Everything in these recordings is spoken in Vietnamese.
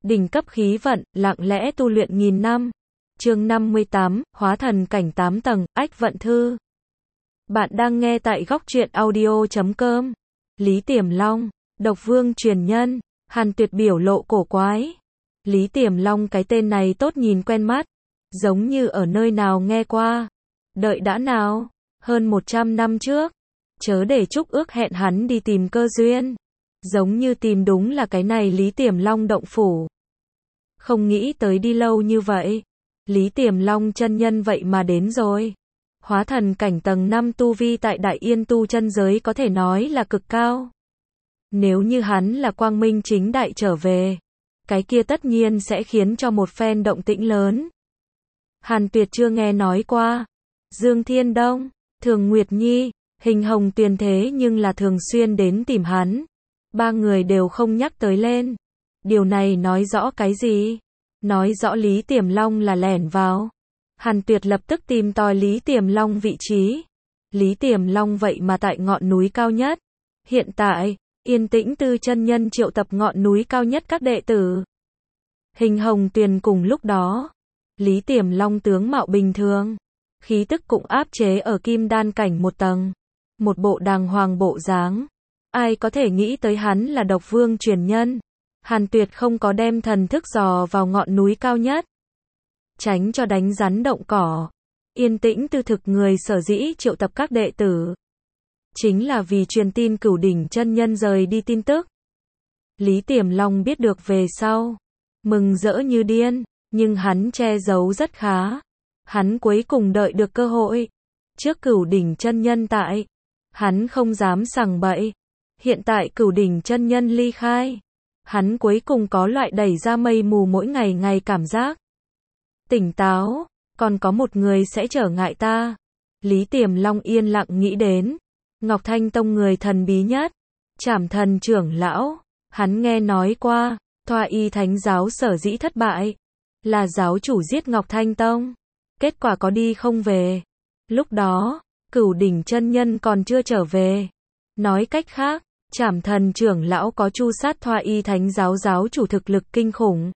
Đỉnh cấp khí vận, lặng lẽ tu luyện nghìn năm. Chương 58, hóa thần cảnh 8 tầng, ách vận thư. Bạn đang nghe tại góc truyện audio.com. Lý Tiềm Long, độc vương truyền nhân. Hàn Tuyệt biểu lộ cổ quái. Lý Tiềm Long, cái tên này tốt nhìn quen mắt, giống như ở nơi nào nghe qua. Đợi đã nào, hơn 100 năm trước, chớ để Trúc ước hẹn hắn đi tìm cơ duyên. Giống như tìm đúng là cái này Lý Tiềm Long động phủ. Không nghĩ tới đi lâu như vậy, Lý Tiềm Long chân nhân vậy mà đến rồi. Hóa thần cảnh tầng 5 tu vi tại Đại Yên tu chân giới có thể nói là cực cao. Nếu như hắn là quang minh chính đại trở về, cái kia tất nhiên sẽ khiến cho một phen động tĩnh lớn. Hàn Tuyệt chưa nghe nói qua. Dương Thiên Đông, Thường Nguyệt Nhi, Hình Hồng Tuyền thế nhưng là thường xuyên đến tìm hắn. Ba người đều không nhắc tới lên. Điều này nói rõ cái gì? Nói rõ Lý Tiềm Long là lẻn vào. Hàn Tuyệt lập tức tìm tòi Lý Tiềm Long vị trí. Lý Tiềm Long vậy mà tại ngọn núi cao nhất. Hiện tại, Yên Tĩnh Tư chân nhân triệu tập ngọn núi cao nhất các đệ tử. Hình Hồng Tuyền cùng lúc đó. Lý Tiềm Long tướng mạo bình thường, khí tức cũng áp chế ở kim đan cảnh một tầng. Một bộ đàng hoàng bộ dáng. Ai có thể nghĩ tới hắn là độc vương truyền nhân. Hàn Tuyệt không có đem thần thức dò vào ngọn núi cao nhất. Tránh cho đánh rắn động cỏ. Yên Tĩnh Tư thực người sở dĩ triệu tập các đệ tử. Chính là vì truyền tin Cửu Đỉnh chân nhân rời đi tin tức. Lý Tiềm Long biết được về sau, mừng rỡ như điên, nhưng hắn che giấu rất khá. Hắn cuối cùng đợi được cơ hội. Trước Cửu Đỉnh chân nhân tại, hắn không dám sằng bậy. Hiện tại Cửu Đỉnh chân nhân ly khai, hắn cuối cùng có loại đẩy ra mây mù mỗi ngày ngày cảm giác tỉnh táo, còn có một người sẽ trở ngại ta. Lý Tiềm Long yên lặng nghĩ đến. Ngọc Thanh Tông người thần bí nhất, Trảm Thần trưởng lão. Hắn nghe nói qua, Thoa Y Thánh giáo sở dĩ thất bại, là giáo chủ giết Ngọc Thanh Tông. Kết quả có đi không về. Lúc đó, Cửu Đỉnh chân nhân còn chưa trở về. Nói cách khác, Trảm Thần trưởng lão có chu sát Thoa Y Thánh giáo giáo chủ thực lực kinh khủng.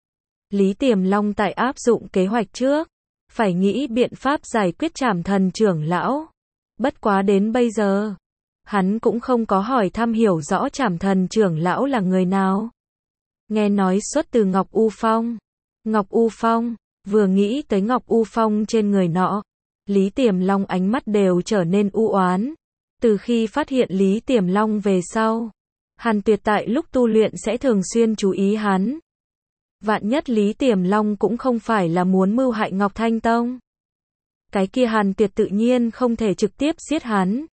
Lý Tiềm Long tại áp dụng kế hoạch trước, phải nghĩ biện pháp giải quyết Trảm Thần trưởng lão. Bất quá đến bây giờ, hắn cũng không có hỏi thăm hiểu rõ Trảm Thần trưởng lão là người nào. Nghe nói xuất từ Ngọc U Phong. Ngọc U Phong, vừa nghĩ tới Ngọc U Phong trên người nọ, Lý Tiềm Long ánh mắt đều trở nên u oán. Từ khi phát hiện Lý Tiềm Long về sau, Hàn Tuyệt tại lúc tu luyện sẽ thường xuyên chú ý hắn. Vạn nhất Lý Tiềm Long cũng không phải là muốn mưu hại Ngọc Thanh Tông. Cái kia Hàn Tuyệt tự nhiên không thể trực tiếp giết hắn.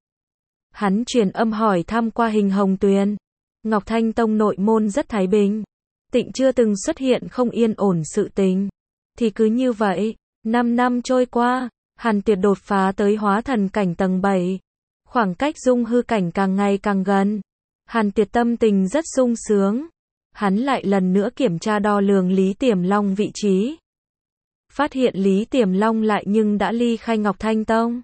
Hắn truyền âm hỏi thăm qua Hình Hồng Tuyền. Ngọc Thanh Tông nội môn rất thái bình, tịnh chưa từng xuất hiện không yên ổn sự tình. Thì cứ như vậy, 5 năm trôi qua, Hàn Tuyệt đột phá tới hóa thần cảnh tầng 7. Khoảng cách dung hư cảnh càng ngày càng gần. Hàn Tuyệt tâm tình rất sung sướng. Hắn lại lần nữa kiểm tra đo lường Lý Tiềm Long vị trí. Phát hiện Lý Tiềm Long lại nhưng đã ly khai Ngọc Thanh Tông.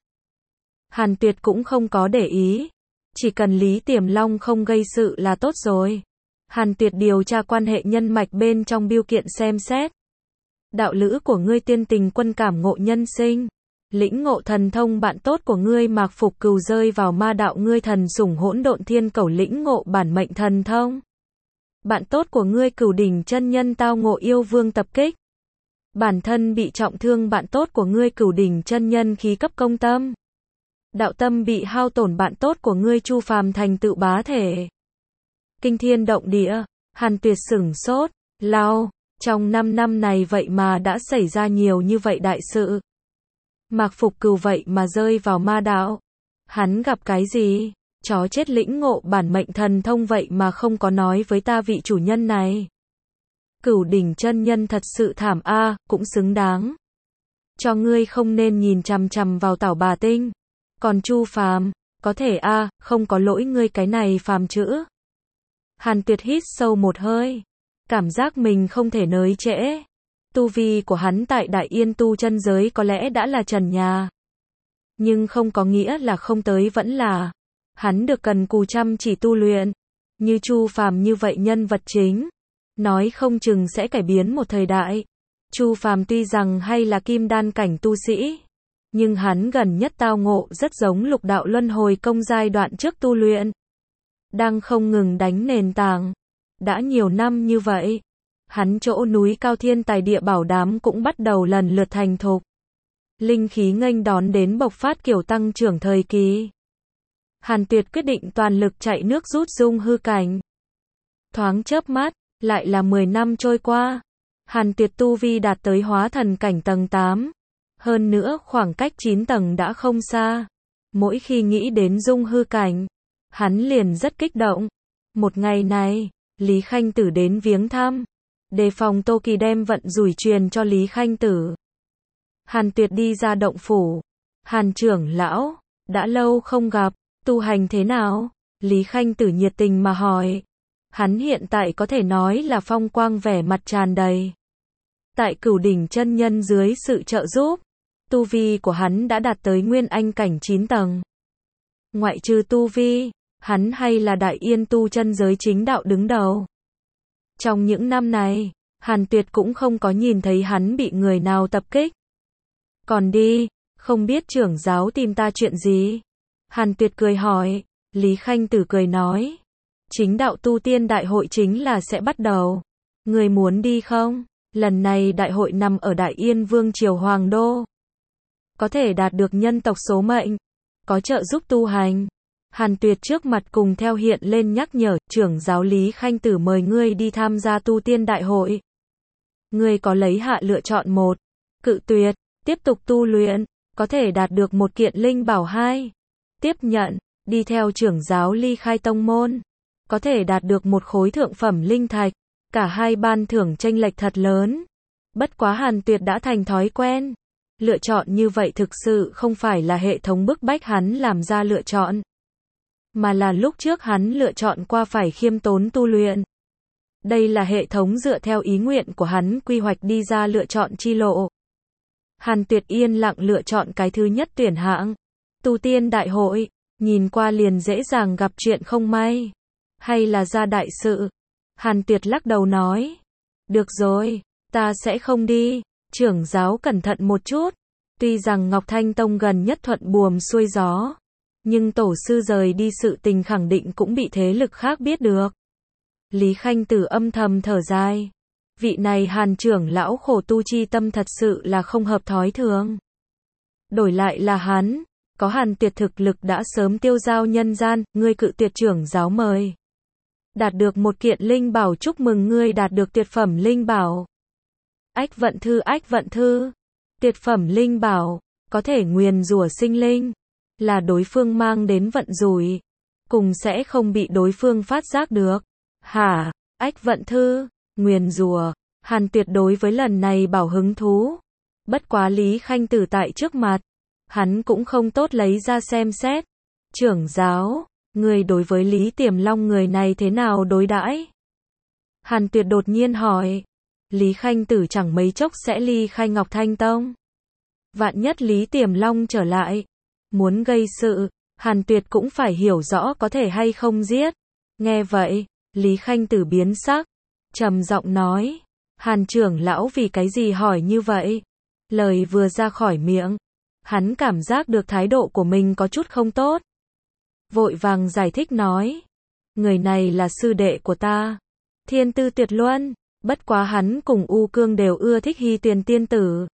Hàn Tuyệt cũng không có để ý. Chỉ cần Lý Tiềm Long không gây sự là tốt rồi. Hàn Tuyệt điều tra quan hệ nhân mạch bên trong bưu kiện xem xét. Đạo lữ của ngươi Tiên Tình Quân cảm ngộ nhân sinh. Lĩnh ngộ thần thông bạn tốt của ngươi Mạc Phục Cừu rơi vào ma đạo ngươi Thần Sủng Hỗn Độn Thiên Cẩu lĩnh ngộ bản mệnh thần thông. Bạn tốt của ngươi Cửu Đỉnh chân nhân tao ngộ yêu vương tập kích. Bản thân bị trọng thương bạn tốt của ngươi Cửu Đỉnh chân nhân khí cấp công tâm. Đạo tâm bị hao tổn bạn tốt của ngươi Chu Phàm thành tựu bá thể. Kinh thiên động địa, Hàn Tuyệt sửng sốt, lao, trong 5 năm này vậy mà đã xảy ra nhiều như vậy đại sự. Mạc Phục Cừu vậy mà rơi vào ma đạo. Hắn gặp cái gì? Chó chết lĩnh ngộ bản mệnh thần thông vậy mà không có nói với ta vị chủ nhân này. Cửu Đỉnh chân nhân thật sự thảm a, cũng xứng đáng. Cho ngươi không nên nhìn chằm chằm vào Tảo Bà Tinh. Còn Chu Phàm, có thể a, không có lỗi ngươi cái này phàm chữ. Hàn Tuyệt hít sâu một hơi, cảm giác mình không thể nới trễ. Tu vi của hắn tại Đại Yên tu chân giới có lẽ đã là trần nhà. Nhưng không có nghĩa là không tới vẫn là. Hắn được cần cù chăm chỉ tu luyện. Như Chu Phàm như vậy nhân vật chính, nói không chừng sẽ cải biến một thời đại. Chu Phàm tuy rằng hay là kim đan cảnh tu sĩ, nhưng hắn gần nhất tao ngộ rất giống lục đạo luân hồi công giai đoạn trước tu luyện. Đang không ngừng đánh nền tảng. Đã nhiều năm như vậy, hắn chỗ núi cao thiên tài địa bảo đám cũng bắt đầu lần lượt thành thục. Linh khí nghênh đón đến bộc phát kiểu tăng trưởng thời kỳ. Hàn Tuyệt quyết định toàn lực chạy nước rút dung hư cảnh. Thoáng chớp mắt, lại là 10 năm trôi qua. Hàn Tuyệt tu vi đạt tới hóa thần cảnh tầng 8. Hơn nữa khoảng cách 9 tầng đã không xa. Mỗi khi nghĩ đến dung hư cảnh, hắn liền rất kích động. Một ngày này, Lý Khanh Tử đến viếng thăm. Đề phòng Tô Kỳ đem vận rủi truyền cho Lý Khanh Tử. Hàn Tuyệt đi ra động phủ. Hàn trưởng lão, đã lâu không gặp, tu hành thế nào? Lý Khanh Tử nhiệt tình mà hỏi. Hắn hiện tại có thể nói là phong quang vẻ mặt tràn đầy. Tại Cửu Đỉnh chân nhân dưới sự trợ giúp, tu vi của hắn đã đạt tới nguyên anh cảnh 9 tầng. Ngoại trừ tu vi, hắn hay là đại yên tu chân giới chính đạo đứng đầu. Trong những năm này, Hàn Tuyệt cũng không có nhìn thấy hắn bị người nào tập kích. Còn đi, không biết trưởng giáo tìm ta chuyện gì? Hàn Tuyệt cười hỏi. Lý Khanh Tử cười nói. Chính đạo tu tiên đại hội chính là sẽ bắt đầu. Người muốn đi không? Lần này đại hội nằm ở Đại Yên Vương Triều Hoàng Đô. Có thể đạt được nhân tộc số mệnh. Có trợ giúp tu hành. Hàn Tuyệt trước mặt cùng theo hiện lên nhắc nhở, trưởng giáo Lý Khanh Tử mời ngươi đi tham gia tu tiên đại hội. Ngươi có lấy hạ lựa chọn một, cự tuyệt, tiếp tục tu luyện, có thể đạt được một kiện linh bảo 2. Tiếp nhận, đi theo trưởng giáo ly khai tông môn, có thể đạt được một khối thượng phẩm linh thạch, cả hai ban thưởng chênh lệch thật lớn. Bất quá Hàn Tuyệt đã thành thói quen. Lựa chọn như vậy thực sự không phải là hệ thống bức bách hắn làm ra lựa chọn, mà là lúc trước hắn lựa chọn qua phải khiêm tốn tu luyện. Đây là hệ thống dựa theo ý nguyện của hắn quy hoạch đi ra lựa chọn chi lộ. Hàn Tuyệt yên lặng lựa chọn cái thứ nhất tuyển hạng. Tu tiên đại hội, nhìn qua liền dễ dàng gặp chuyện không may. Hay là ra đại sự? Hàn Tuyệt lắc đầu nói. Được rồi, ta sẽ không đi. Trưởng giáo cẩn thận một chút. Tuy rằng Ngọc Thanh Tông gần nhất thuận buồm xuôi gió, nhưng tổ sư rời đi sự tình khẳng định cũng bị thế lực khác biết được. Lý Khanh Tử âm thầm thở dài. Vị này Hàn trưởng lão khổ tu chi tâm thật sự là không hợp thói thường. Đổi lại là hắn, có Hàn Tuyệt thực lực đã sớm tiêu dao nhân gian, ngươi cự tuyệt trưởng giáo mời. Đạt được một kiện linh bảo, chúc mừng ngươi đạt được tuyệt phẩm linh bảo. Ách vận thư. Tuyệt phẩm linh bảo, có thể nguyền rủa sinh linh, là đối phương mang đến vận rủi, cùng sẽ không bị đối phương phát giác được. Hả? Ách vận thư, nguyền rủa. Hàn Tuyệt đối với lần này bảo hứng thú. Bất quá Lý Khanh Tử tại trước mặt, hắn cũng không tốt lấy ra xem xét. Trưởng giáo, người đối với Lý Tiềm Long người này thế nào đối đãi? Hàn Tuyệt đột nhiên hỏi. Lý Khanh Tử chẳng mấy chốc sẽ ly khai Ngọc Thanh Tông. Vạn nhất Lý Tiềm Long trở lại, muốn gây sự, Hàn Tuyệt cũng phải hiểu rõ có thể hay không giết. Nghe vậy, Lý Khanh Tử biến sắc, trầm giọng nói. Hàn trưởng lão vì cái gì hỏi như vậy? Lời vừa ra khỏi miệng, hắn cảm giác được thái độ của mình có chút không tốt. Vội vàng giải thích nói. Người này là sư đệ của ta. Thiên tư tuyệt luân. Bất quá hắn cùng U Cương đều ưa thích Hy Tuyền tiên tử.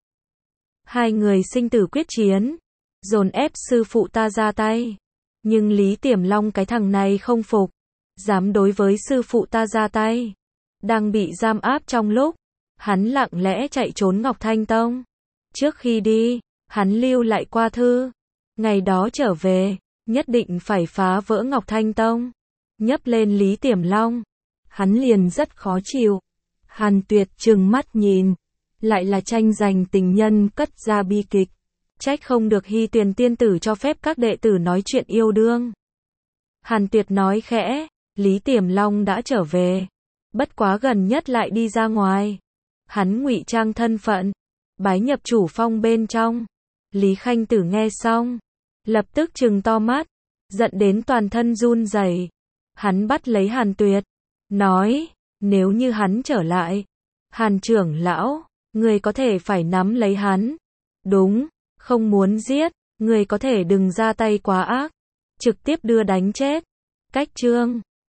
Hai người sinh tử quyết chiến, dồn ép sư phụ ta ra tay. Nhưng Lý Tiềm Long cái thằng này không phục, dám đối với sư phụ ta ra tay. Đang bị giam áp trong lúc, hắn lặng lẽ chạy trốn Ngọc Thanh Tông. Trước khi đi, hắn lưu lại qua thư. Ngày đó trở về, nhất định phải phá vỡ Ngọc Thanh Tông. Nhấp lên Lý Tiềm Long, hắn liền rất khó chịu. Hàn Tuyệt trừng mắt nhìn, lại là tranh giành tình nhân cất ra bi kịch. Trách không được Hy Tuyền tiên tử cho phép các đệ tử nói chuyện yêu đương. Hàn Tuyệt nói khẽ, Lý Tiềm Long đã trở về, bất quá gần nhất lại đi ra ngoài. Hắn ngụy trang thân phận, bái nhập chủ phong bên trong. Lý Khanh Tử nghe xong, lập tức trừng to mắt, giận đến toàn thân run rẩy. Hắn bắt lấy Hàn Tuyệt, nói, Nếu như hắn trở lại, Hàn trưởng lão, người có thể phải nắm lấy hắn. Đúng, không muốn giết, người có thể đừng ra tay quá ác, trực tiếp đưa đánh chết. Cách chương